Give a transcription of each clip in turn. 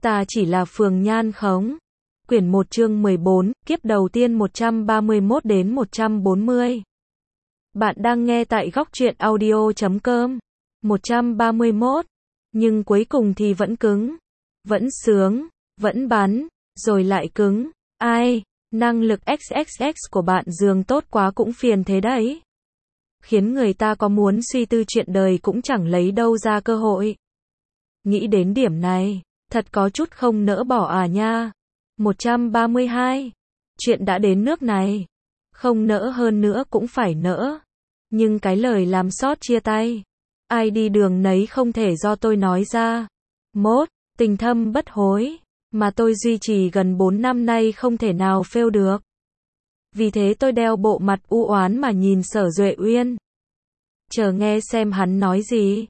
Ta chỉ là phường nhan khống. Quyển 1 chương 14, kiếp đầu tiên 131 đến 140. Bạn đang nghe tại góc truyện audio.com. 131. Nhưng cuối cùng thì vẫn cứng. Vẫn sướng, vẫn bắn, rồi lại cứng. Ai, năng lực XXX của bạn dường tốt quá cũng phiền thế đấy. Khiến người ta có muốn suy tư chuyện đời cũng chẳng lấy đâu ra cơ hội. Nghĩ đến điểm này, thật có chút không nỡ bỏ à nha. 132. Chuyện đã đến nước này. Không nỡ hơn nữa cũng phải nỡ. Nhưng cái lời làm sót chia tay. Ai đi đường nấy không thể do tôi nói ra. Mốt, tình thâm bất hối. Mà tôi duy trì gần 4 năm nay không thể nào fail được. Vì thế tôi đeo bộ mặt u oán mà nhìn Sở Duệ Uyên. Chờ nghe xem hắn nói gì.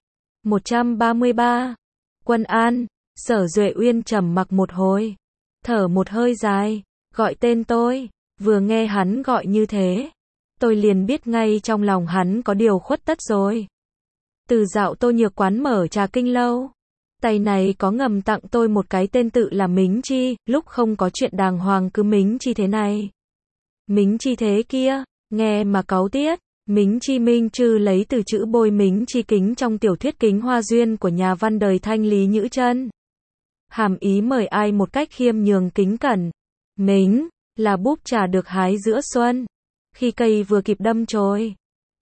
133. Quân An. Sở Duệ Uyên trầm mặc một hồi. Thở một hơi dài. Gọi tên tôi. Vừa nghe hắn gọi như thế. Tôi liền biết ngay trong lòng hắn có điều khuất tất rồi. Từ dạo Tô Nhược Quán mở Trà Kinh Lâu. Tay này có ngầm tặng tôi một cái tên tự là Mính Chi. Lúc không có chuyện đàng hoàng cứ Mính Chi thế này. Mính Chi thế kia. Nghe mà cáu tiết. Mính Chi Minh Trư lấy từ chữ bôi Mính Chi Kính trong tiểu thuyết Kính Hoa Duyên của nhà văn đời Thanh Lý Nhữ Chân. Hàm ý mời ai một cách khiêm nhường kính cẩn. Mính là búp trà được hái giữa xuân, khi cây vừa kịp đâm chồi.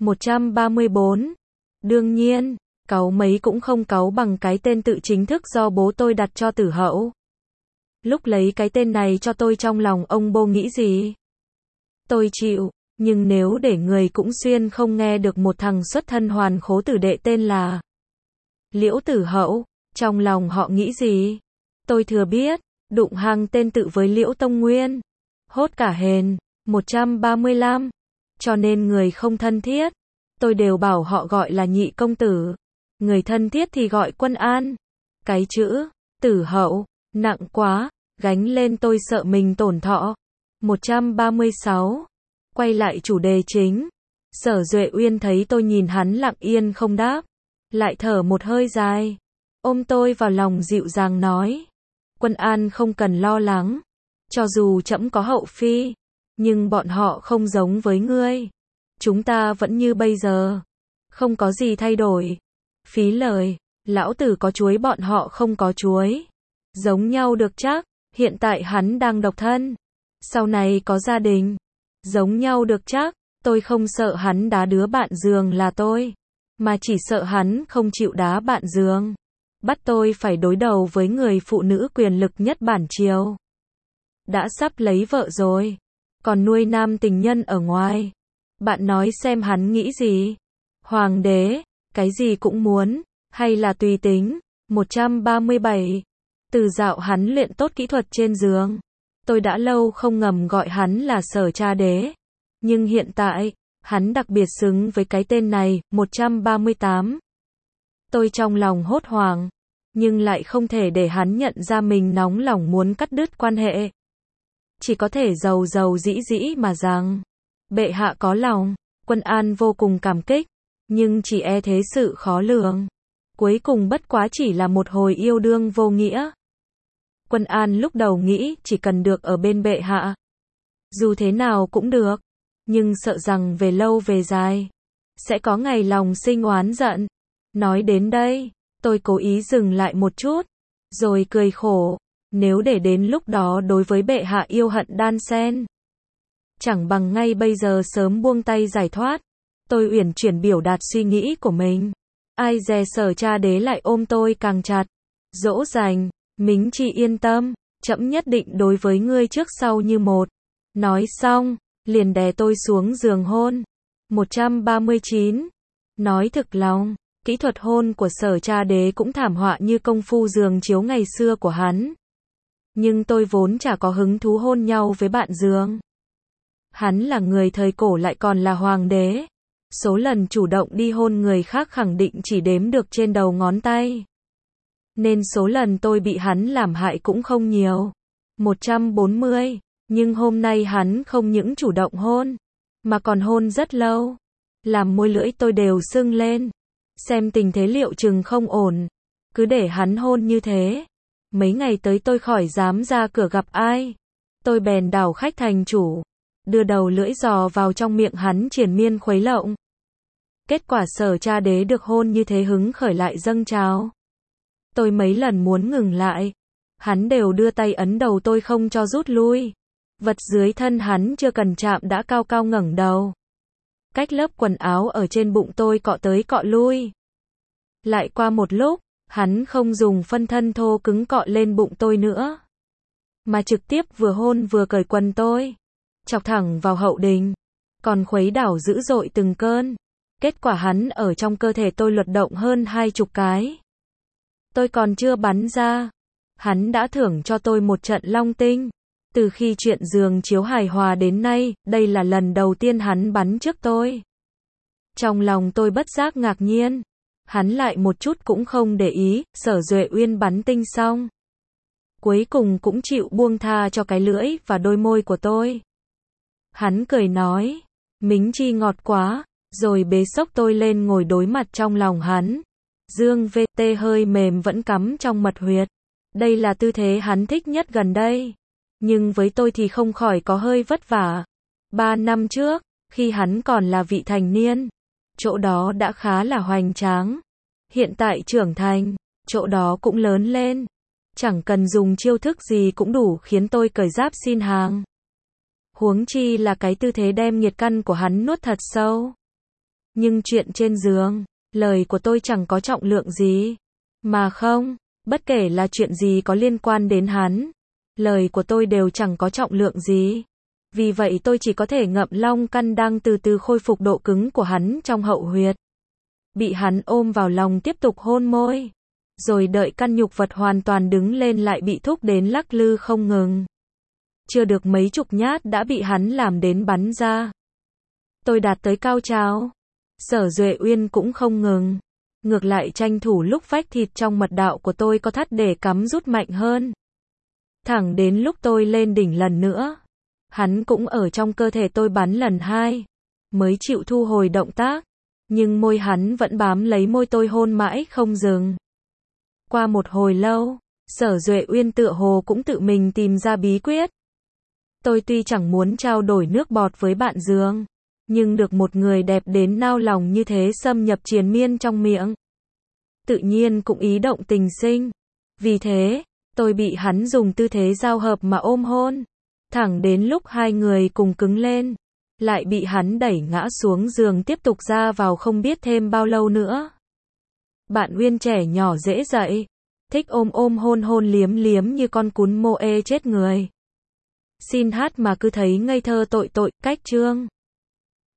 134. Đương nhiên, cáu mấy cũng không cáu bằng cái tên tự chính thức do bố tôi đặt cho Tử Hậu. Lúc lấy cái tên này cho tôi trong lòng ông bô nghĩ gì? Tôi chịu, nhưng nếu để người cũng xuyên không nghe được một thằng xuất thân hoàn khố tử đệ tên là Liễu Tử Hậu, trong lòng họ nghĩ gì? Tôi thừa biết, đụng hàng tên tự với Liễu Tông Nguyên. Hốt cả hền. 135. Cho nên người không thân thiết, tôi đều bảo họ gọi là Nhị công tử. Người thân thiết thì gọi Quân An. Cái chữ Tử Hậu nặng quá, gánh lên tôi sợ mình tổn thọ. 136. Quay lại chủ đề chính. Sở Duệ Uyên thấy tôi nhìn hắn lặng yên không đáp, lại thở một hơi dài, ôm tôi vào lòng dịu dàng nói: Quân An không cần lo lắng, cho dù trẫm có hậu phi, nhưng bọn họ không giống với ngươi. Chúng ta vẫn như bây giờ, không có gì thay đổi. Phí lời, lão tử có chuối bọn họ không có chuối. Giống nhau được chắc, hiện tại hắn đang độc thân, sau này có gia đình. Giống nhau được chắc, tôi không sợ hắn đá đứa bạn giường là tôi, mà chỉ sợ hắn không chịu đá bạn giường. Bắt tôi phải đối đầu với người phụ nữ quyền lực nhất bản triều. Đã sắp lấy vợ rồi, còn nuôi nam tình nhân ở ngoài. Bạn nói xem hắn nghĩ gì? Hoàng đế, cái gì cũng muốn, hay là tùy tính? 137. Từ dạo hắn luyện tốt kỹ thuật trên giường, tôi đã lâu không ngầm gọi hắn là Sở Cha Đế. Nhưng hiện tại, hắn đặc biệt xứng với cái tên này. 138. Tôi trong lòng hốt hoảng, nhưng lại không thể để hắn nhận ra mình nóng lòng muốn cắt đứt quan hệ. Chỉ có thể dầu dầu dĩ dĩ mà rằng, bệ hạ có lòng. Quân An vô cùng cảm kích, nhưng chỉ e thế sự khó lường. Cuối cùng bất quá chỉ là một hồi yêu đương vô nghĩa. Quân An lúc đầu nghĩ chỉ cần được ở bên bệ hạ, dù thế nào cũng được, nhưng sợ rằng về lâu về dài, sẽ có ngày lòng sinh oán giận. Nói đến đây, tôi cố ý dừng lại một chút, rồi cười khổ. Nếu để đến lúc đó đối với bệ hạ yêu hận đan xen, chẳng bằng ngay bây giờ sớm buông tay giải thoát. Tôi uyển chuyển biểu đạt suy nghĩ của mình. Ai dè Sở Cha Đế lại ôm tôi càng chặt, dỗ dành: Mính Chi yên tâm, trẫm nhất định đối với ngươi trước sau như một. Nói xong, liền đè tôi xuống giường hôn. 139. Nói thực lòng, kỹ thuật hôn của Sở Cha Đế cũng thảm họa như công phu giường chiếu ngày xưa của hắn. Nhưng tôi vốn chả có hứng thú hôn nhau với bạn giường. Hắn là người thời cổ lại còn là hoàng đế. Số lần chủ động đi hôn người khác khẳng định chỉ đếm được trên đầu ngón tay. Nên số lần tôi bị hắn làm hại cũng không nhiều. 140. Nhưng hôm nay hắn không những chủ động hôn, mà còn hôn rất lâu. Làm môi lưỡi tôi đều sưng lên. Xem tình thế liệu chừng không ổn. Cứ để hắn hôn như thế, Mấy ngày tới tôi khỏi dám ra cửa gặp ai. Tôi bèn đảo khách thành chủ, đưa đầu lưỡi giò vào trong miệng hắn triền miên khuấy lộng. Kết quả Sở Cha Đế được hôn như thế hứng khởi lại dâng trào. Tôi mấy lần muốn ngừng lại, hắn đều đưa tay ấn đầu tôi không cho rút lui. Vật dưới thân hắn chưa cần chạm đã cao cao ngẩng đầu. Cách lớp quần áo ở trên bụng tôi cọ tới cọ lui. Lại qua một lúc, hắn không dùng phân thân thô cứng cọ lên bụng tôi nữa, mà trực tiếp vừa hôn vừa cởi quần tôi, chọc thẳng vào hậu đình, còn khuấy đảo dữ dội từng cơn. Kết quả hắn ở trong cơ thể tôi luật động hơn 20 cái. Tôi còn chưa bắn ra, hắn đã thưởng cho tôi một trận long tinh. Từ khi chuyện giường chiếu hài hòa đến nay, đây là lần đầu tiên hắn bắn trước tôi. Trong lòng tôi bất giác ngạc nhiên, hắn lại một chút cũng không để ý. Sở Duệ Uyên bắn tinh xong, cuối cùng cũng chịu buông tha cho cái lưỡi và đôi môi của tôi. Hắn cười nói, Mính Chi ngọt quá, rồi bế xốc tôi lên ngồi đối mặt trong lòng hắn. Dương VT hơi mềm vẫn cắm trong mật huyệt. Đây là tư thế hắn thích nhất gần đây. Nhưng với tôi thì không khỏi có hơi vất vả. 3 năm trước, khi hắn còn là vị thành niên, chỗ đó đã khá là hoành tráng. Hiện tại trưởng thành, chỗ đó cũng lớn lên. Chẳng cần dùng chiêu thức gì cũng đủ khiến tôi cởi giáp xin hàng. Huống chi là cái tư thế đem nhiệt căn của hắn nuốt thật sâu. Nhưng chuyện trên giường, lời của tôi chẳng có trọng lượng gì. Mà không, bất kể là chuyện gì có liên quan đến hắn, lời của tôi đều chẳng có trọng lượng gì. Vì vậy tôi chỉ có thể ngậm long căn đang từ từ khôi phục độ cứng của hắn trong hậu huyệt. Bị hắn ôm vào lòng tiếp tục hôn môi. Rồi đợi căn nhục vật hoàn toàn đứng lên lại bị thúc đến lắc lư không ngừng. Chưa được mấy chục nhát đã bị hắn làm đến bắn ra. Tôi đạt tới cao trào. Sở Duệ Uyên cũng không ngừng. Ngược lại tranh thủ lúc vách thịt trong mật đạo của tôi có thắt để cắm rút mạnh hơn. Thẳng đến lúc tôi lên đỉnh lần nữa, hắn cũng ở trong cơ thể tôi bắn lần 2, mới chịu thu hồi động tác. Nhưng môi hắn vẫn bám lấy môi tôi hôn mãi không dừng. Qua một hồi lâu, Sở Duệ Uyên tựa hồ cũng tự mình tìm ra bí quyết. Tôi tuy chẳng muốn trao đổi nước bọt với bạn giường, nhưng được một người đẹp đến nao lòng như thế xâm nhập triền miên trong miệng, tự nhiên cũng ý động tình sinh. Vì thế, tôi bị hắn dùng tư thế giao hợp mà ôm hôn. Thẳng đến lúc hai người cùng cứng lên, lại bị hắn đẩy ngã xuống giường tiếp tục ra vào không biết thêm bao lâu nữa. Bạn Uyên trẻ nhỏ dễ dậy, thích ôm ôm hôn hôn liếm liếm như con cún mô ê chết người. Xin hát mà cứ thấy ngây thơ tội tội, cách chương.